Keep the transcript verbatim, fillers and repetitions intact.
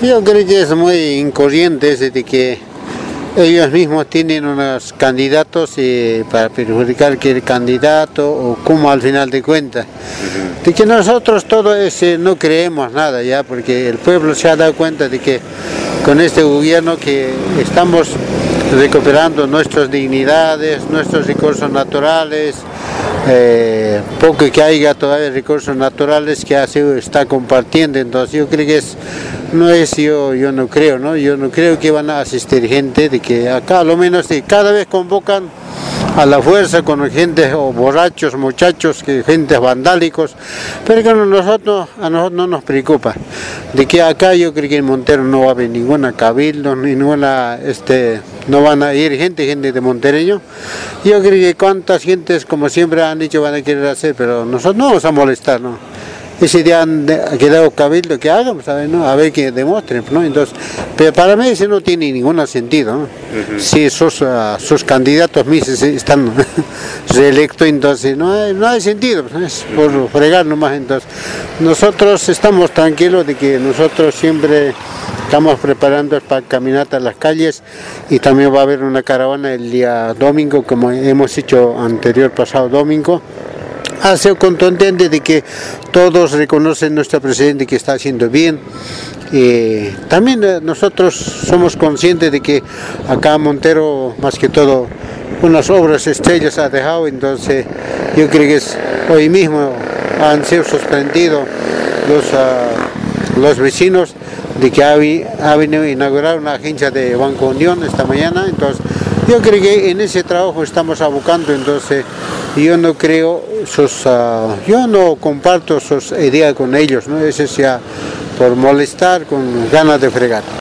Yo creo que es muy incorriente ese de que ellos mismos tienen unos candidatos eh, para perjudicar que el candidato o como al final de cuentas. Uh-huh. De que nosotros todo ese no creemos nada ya, porque el pueblo se ha dado cuenta de que con este gobierno que estamos recuperando nuestras dignidades, nuestros recursos naturales, eh, poco que haya todavía recursos naturales que se está compartiendo. Entonces yo creo que es, no es, yo, yo no creo, ¿no? Yo no creo que van a asistir gente, de que acá a lo menos de cada vez convocan a la fuerza con gente o borrachos, muchachos, que gente vandálicos, pero que a nosotros, a nosotros no nos preocupa, de que acá yo creo que en Montero no va a haber ninguna cabildo, ninguna, este, no van a ir gente, gente de Montereño. Yo creo que cuántas gentes, como siempre han dicho, van a querer hacer, pero nosotros no vamos a molestar, ¿no? Ese día han quedado cabildo que hagan, ¿sabes? ¿No? A ver que demuestren, ¿no? Entonces, pero para mí eso no tiene ningún sentido, ¿no? Uh-huh. Si sus, uh, sus candidatos mismos están reelectos, entonces no hay, no hay sentido, ¿no? Es por fregar nomás. Entonces, nosotros estamos tranquilos de que nosotros siempre estamos preparando para caminata a las calles y también va a haber una caravana el día domingo, como hemos hecho anterior pasado domingo. Ha sido contundente de que todos reconocen a nuestro presidente que está haciendo bien. Eh, también eh, nosotros somos conscientes de que acá Montero, más que todo, unas obras estrellas ha dejado, entonces yo creo que es, hoy mismo han sido suspendidos los, uh, los vecinos de que ha, ha venido a inaugurar una agencia de Banco Unión esta mañana. Entonces yo creo que en ese trabajo estamos abocando, entonces yo no creo sus, uh, yo no comparto sus ideas con ellos, ¿no? Eso sea por molestar, con ganas de fregar.